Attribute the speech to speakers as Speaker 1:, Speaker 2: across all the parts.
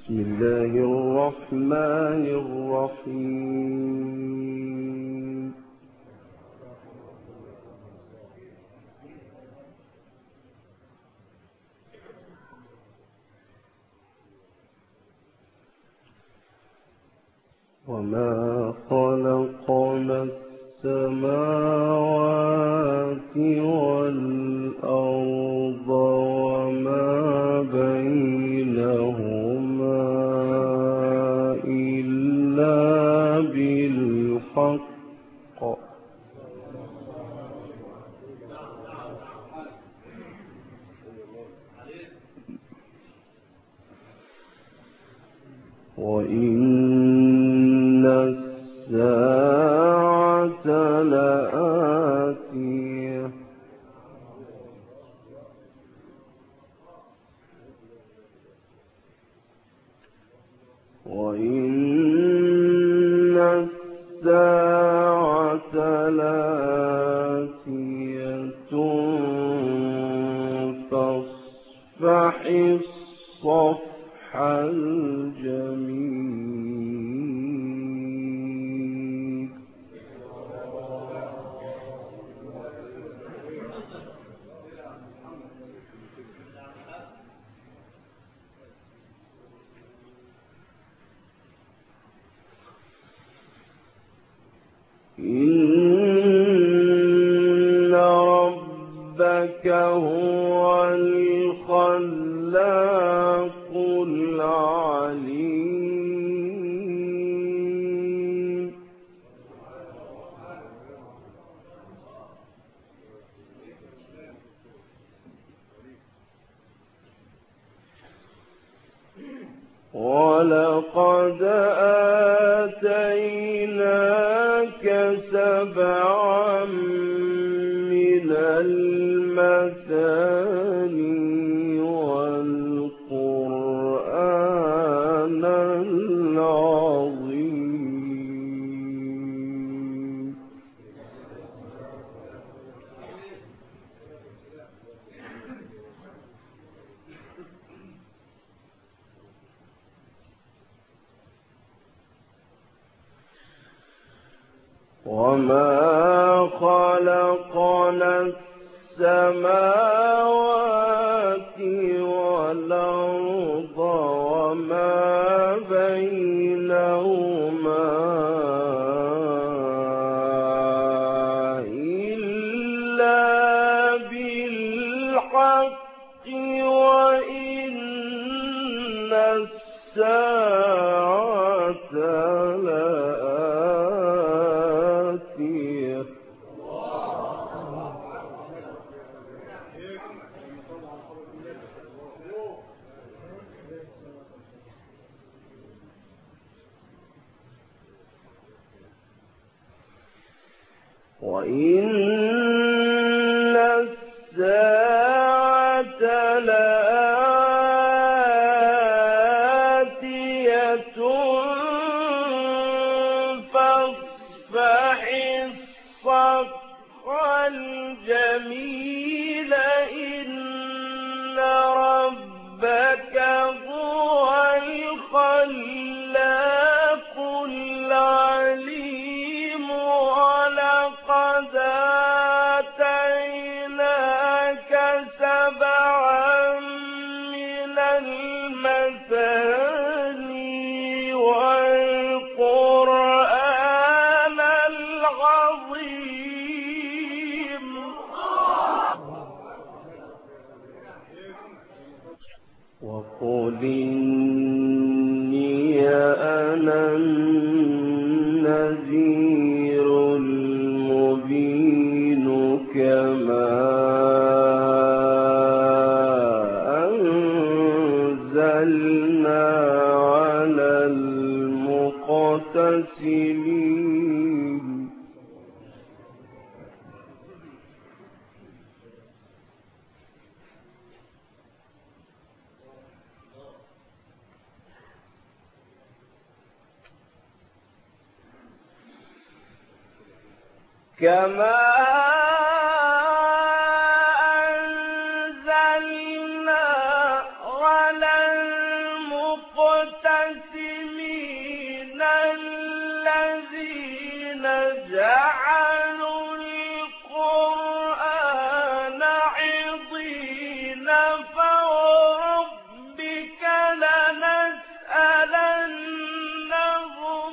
Speaker 1: بسم الله الرحمن الرحيم. وما خلقنا السماوات والأرض وما بينهما إلا بالحق وإن الساعة لآتية فاصفح الصفح الجميل. إن ربك هو الخلاق العليم. ولقد آتيناك سبعا من المثاني والقرآن العظيم. وما خلقنا السماوات والأرض وما بينهما إلا بالحق وإن الساعة لآتية وإن الساعة لآتية فاصفح الصفح الجميل. إن ربك هو الخلاق العليم. ولقد آتيناك سبعا من المثاني والقرآن العظيم. وقل إني أنا النذير المبين كما أنزلنا على المقتسمين. كما أنزلنا على المقتسمين المقتسمين الذين جعلوا القرآن عضين فوربك لنسألنهم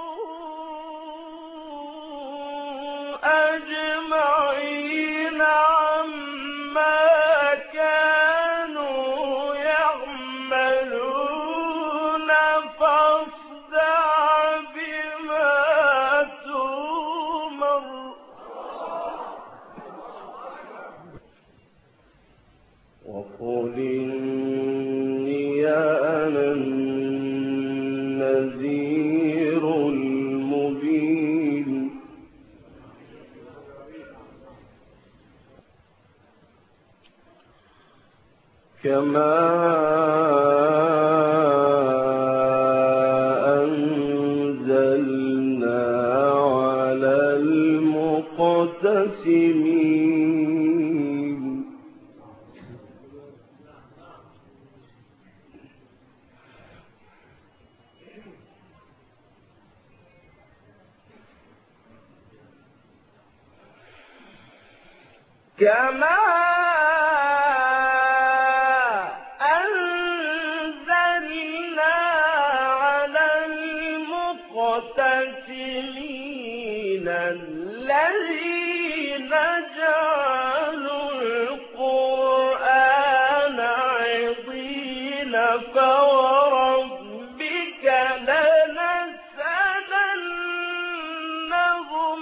Speaker 1: أجمعين عما كانوا يعملون فاصدع بما تؤمر وقل إني أنا النذير المبين كما أنزلنا على المقتسمين كما أنزلنا على المقتسمين الذين جعلوا القرآن عضين فوربك لنسألنهم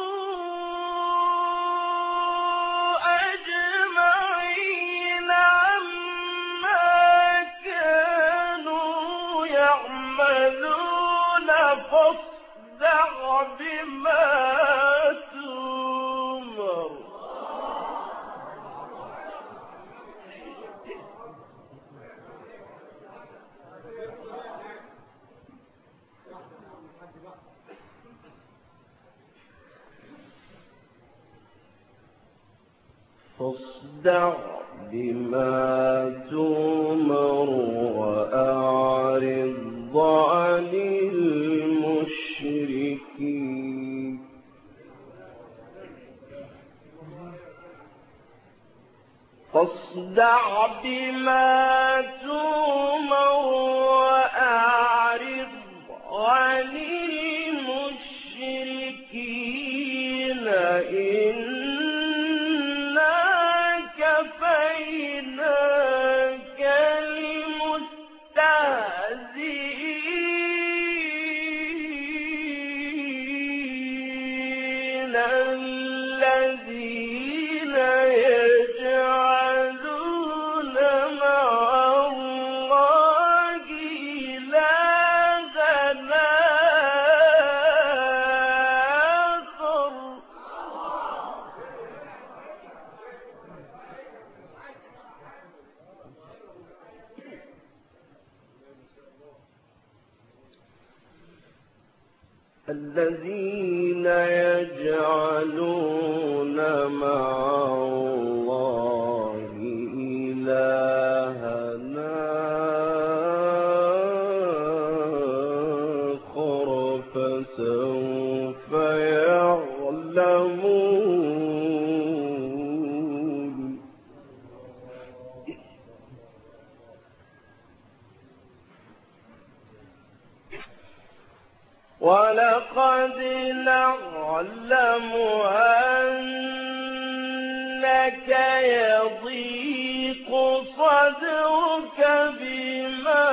Speaker 1: أجمعين عما كانوا يعملون فاصدع بما تؤمر فاصدع بما تؤمر وأعرض عن المشركين فاصدع بما تؤمر وأعرض عن المشركين إنا كفيناك المستهزئين الذين يجعلون مع الله إلهًا آخر الذين يجعلون مع الله إلهًا آخر فسوف يعلمون ولقد نعلم أنك يضيق صدرك بما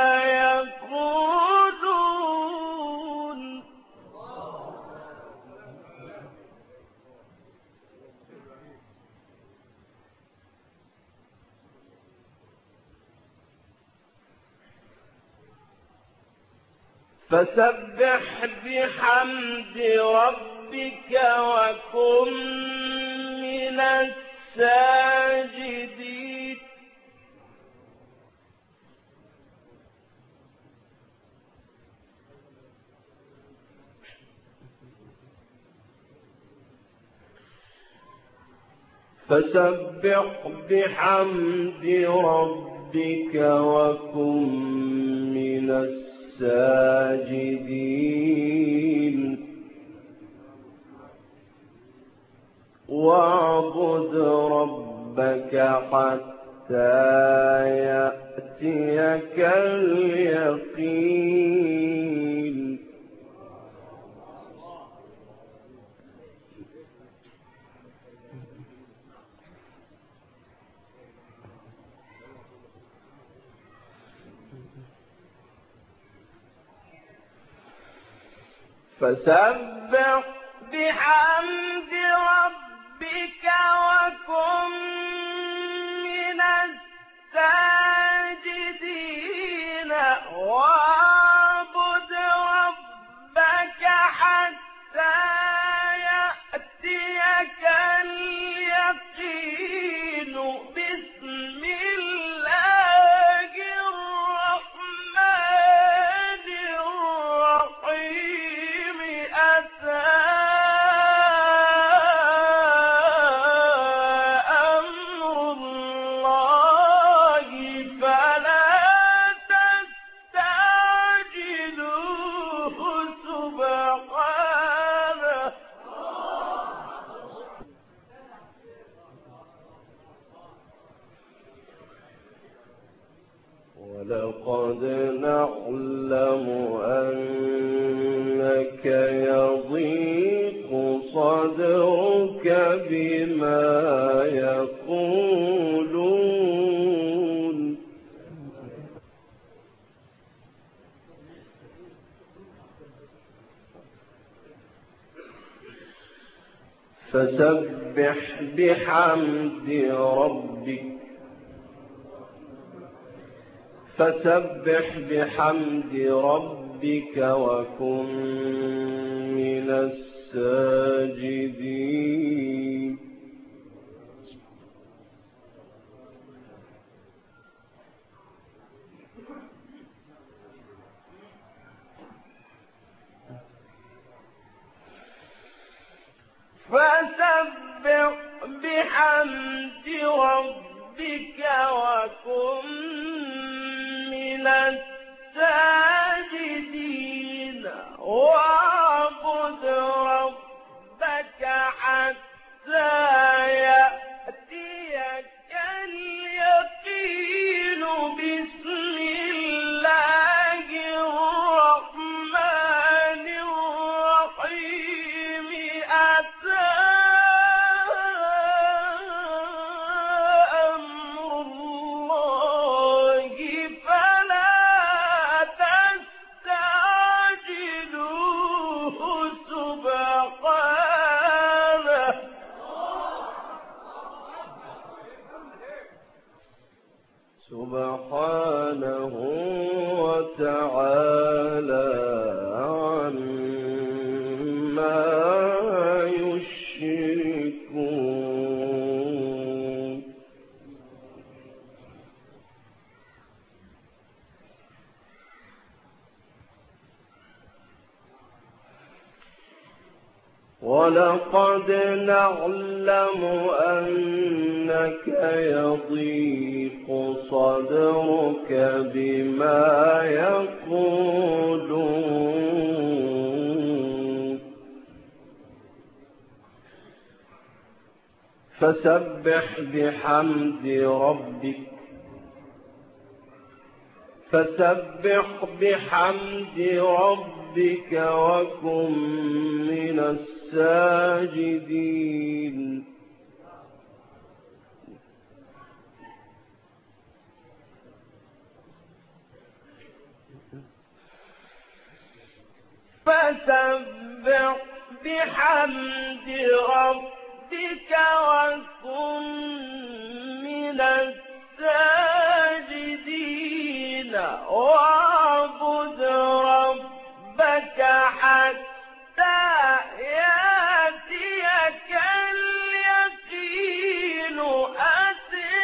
Speaker 1: يقولون فسبح بحمد ربك وكن من الساجدين فسبح بحمد ربك وكن من الساجدين واعبد ربك حتى يأتيك اليقين فسبح بحمد ربك وكن من الساجدين واعبد ربك حتى يأتيك اليقين بسم الله الرحمن الرحيم أتى أمر الله فلا تستعجلوه سبحانه ولقد نعلم أنك يضيق صدرك بما يقولون فسبح بحمد ربك وكن من الساجدين فسبح بحمد ربك وكن من الساجدين واعبد ربك حتى يأتيك اليقين بسم الله الرحمن الرحيم أتى أمر الله فلا تستعجلوه سبحانه وتعالى عما يشركون ولقد نعلم أنك يضيق صدرك بما يقولون فسبح بحمد ربك وكن من الساجدين فسبح بحمد ربك وكن من الساجدين واعبد ربك حتى يأتيك اليقين أتي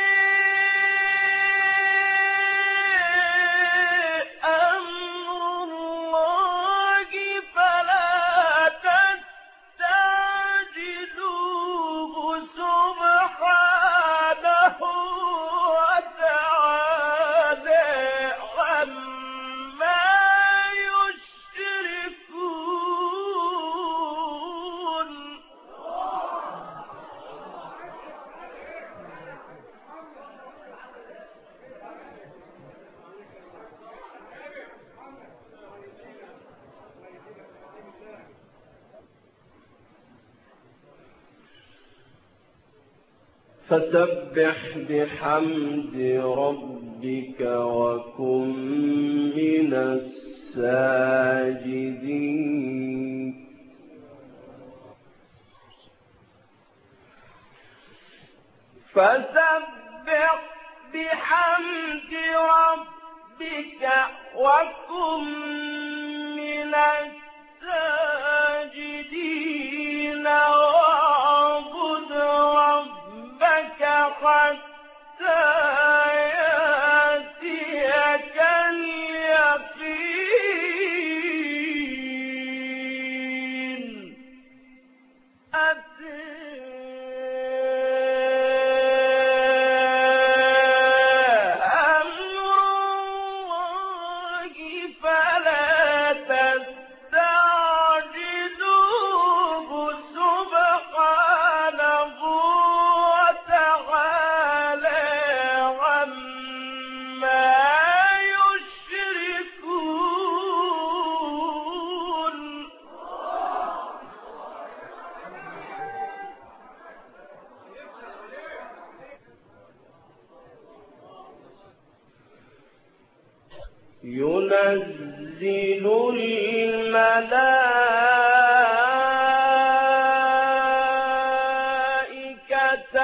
Speaker 1: أمر الله فلا تستعجلوه سبحانه فسبح بحمد ربك وكن من الساجدين فسبح بحمد ربك وكن من الساجدين واعبد ربك حتى يأتيك اليقين ينزل الملائكة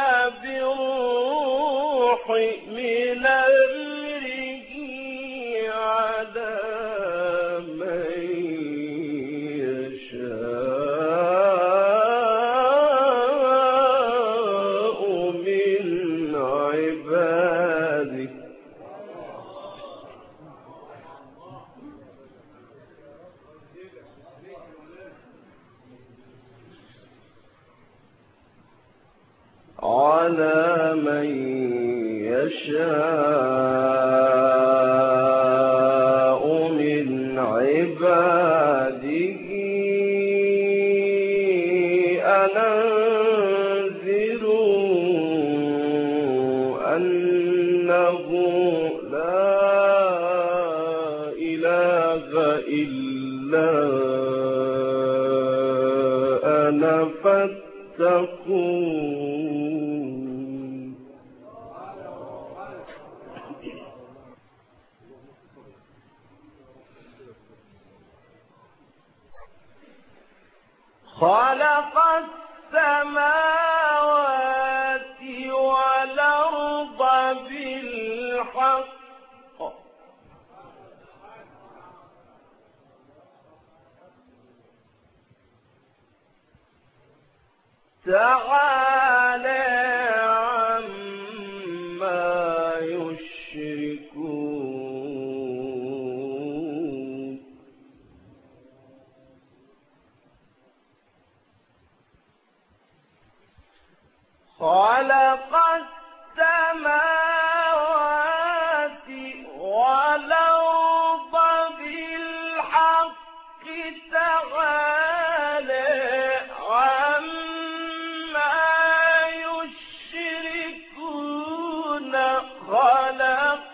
Speaker 1: بالروح من أمره على من يشاء من عباده على من يشاء من عباده أن أنذروا أنه لا إله إلا أنا فاتقون خلق السماوات والأرض بالحق تعالى عما يشركون خلق السماوات والأرض بالحق تعالى عما يشركون خلق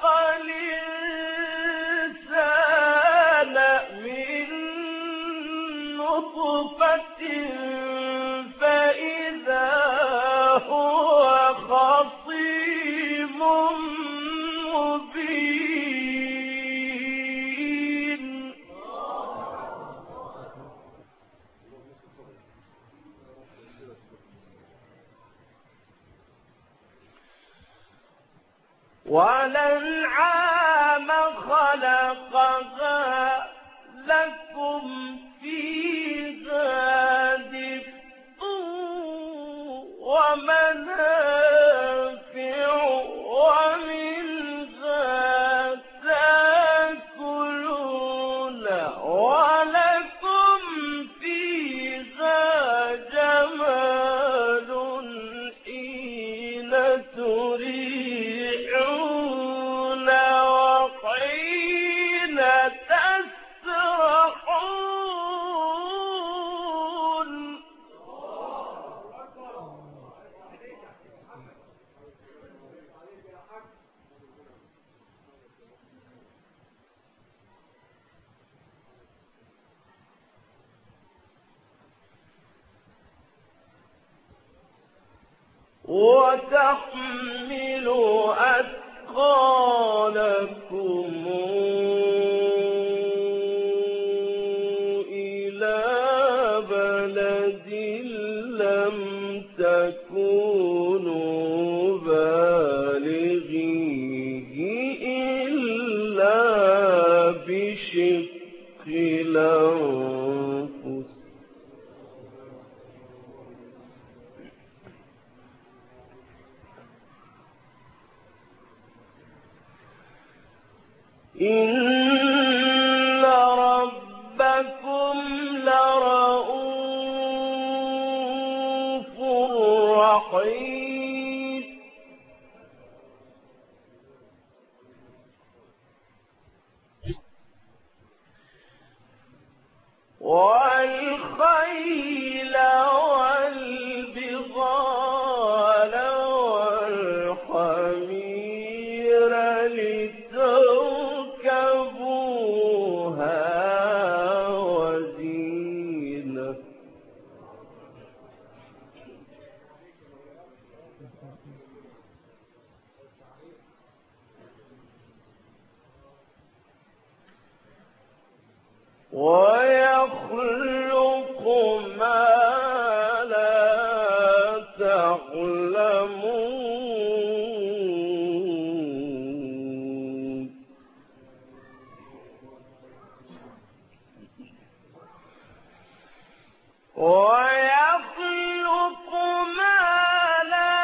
Speaker 1: الإنسان من نطفة فإذا هو خصيم مبين والأنعام خلقها لكم فيها دفء ومنافع ومنها تأكلون ولكم فيها جمال حين تريحون وتحمل أثقالكم إلى بلد لم تكونوا بالغيه إلا بشق الأنفس إن ربكم لرءوف رحيم والخيل والبغال والحمير لتركبوها وزينة ويخلق ما لا تعلمون ويخلق ما لا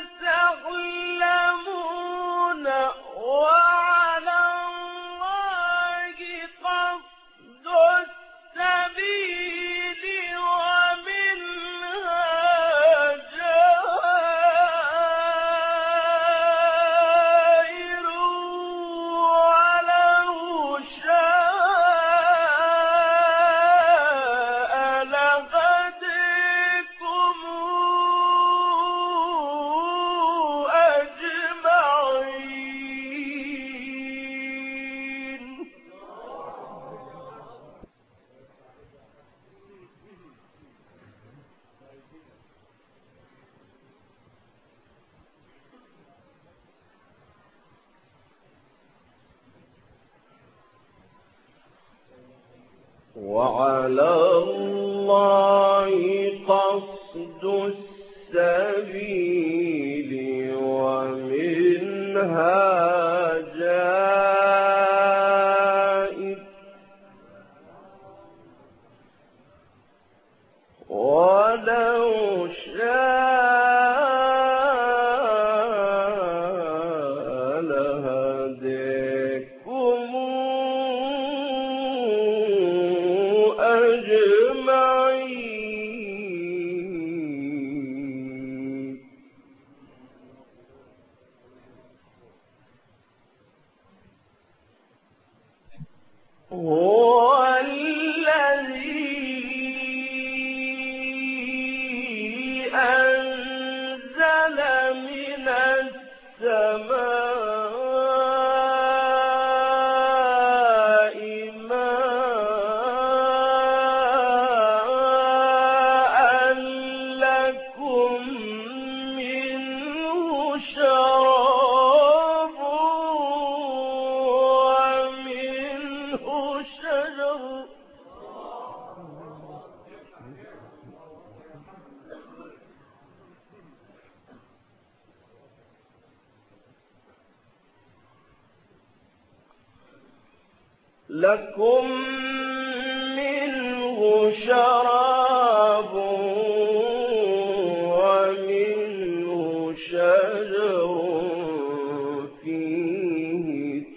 Speaker 1: تعلمون وعلى الله قصد السبيل ومنها جائر ولو شاء لهديكم أجمعين وعلى الله قصد السبيل ومنها جائر ولو شاء لهديكم أجمعين هو الذي أنزل من السماء ماء لكم منه شراب ومنه شجر لكم منه شراب ومنه شجر فيه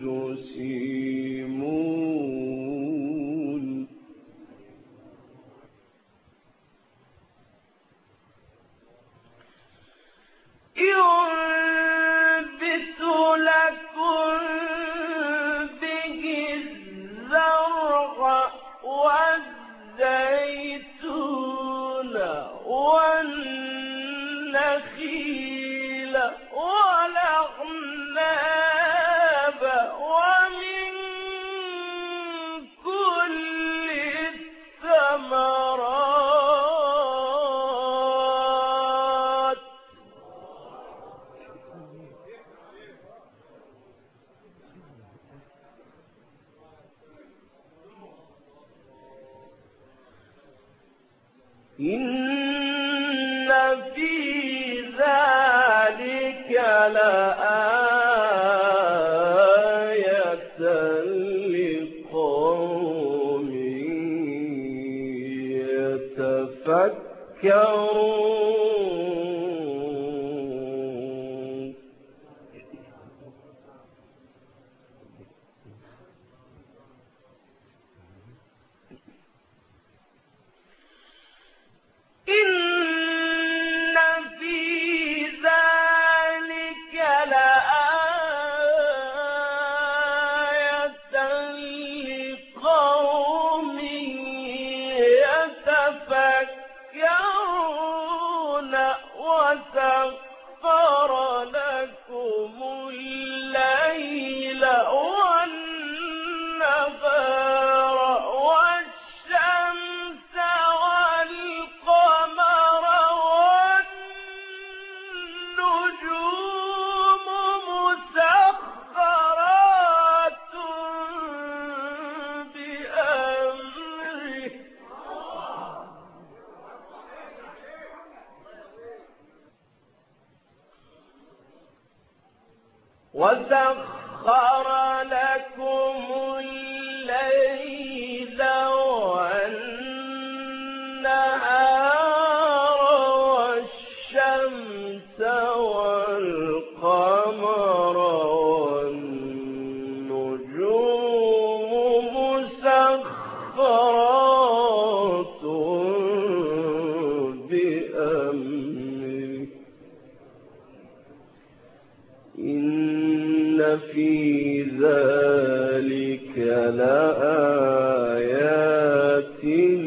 Speaker 1: تسيمون ينبت لكم به الزرع والزيتون إن في ذلك لآية لقوم يتفكرون. إن في ذلك لآية لقوم يتفكرون. وسخر لكم الليل والنهار والشمس والقمر والنجوم مسخرات بأمره. وسخر لكم الليل والنهار والشمس والقمر والنجوم مسخرات بأمره. إن في ذلك لآيات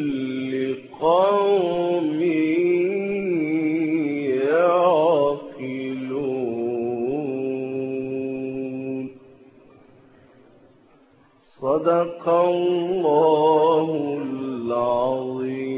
Speaker 1: لقوم يعقلون. صدق الله العظيم.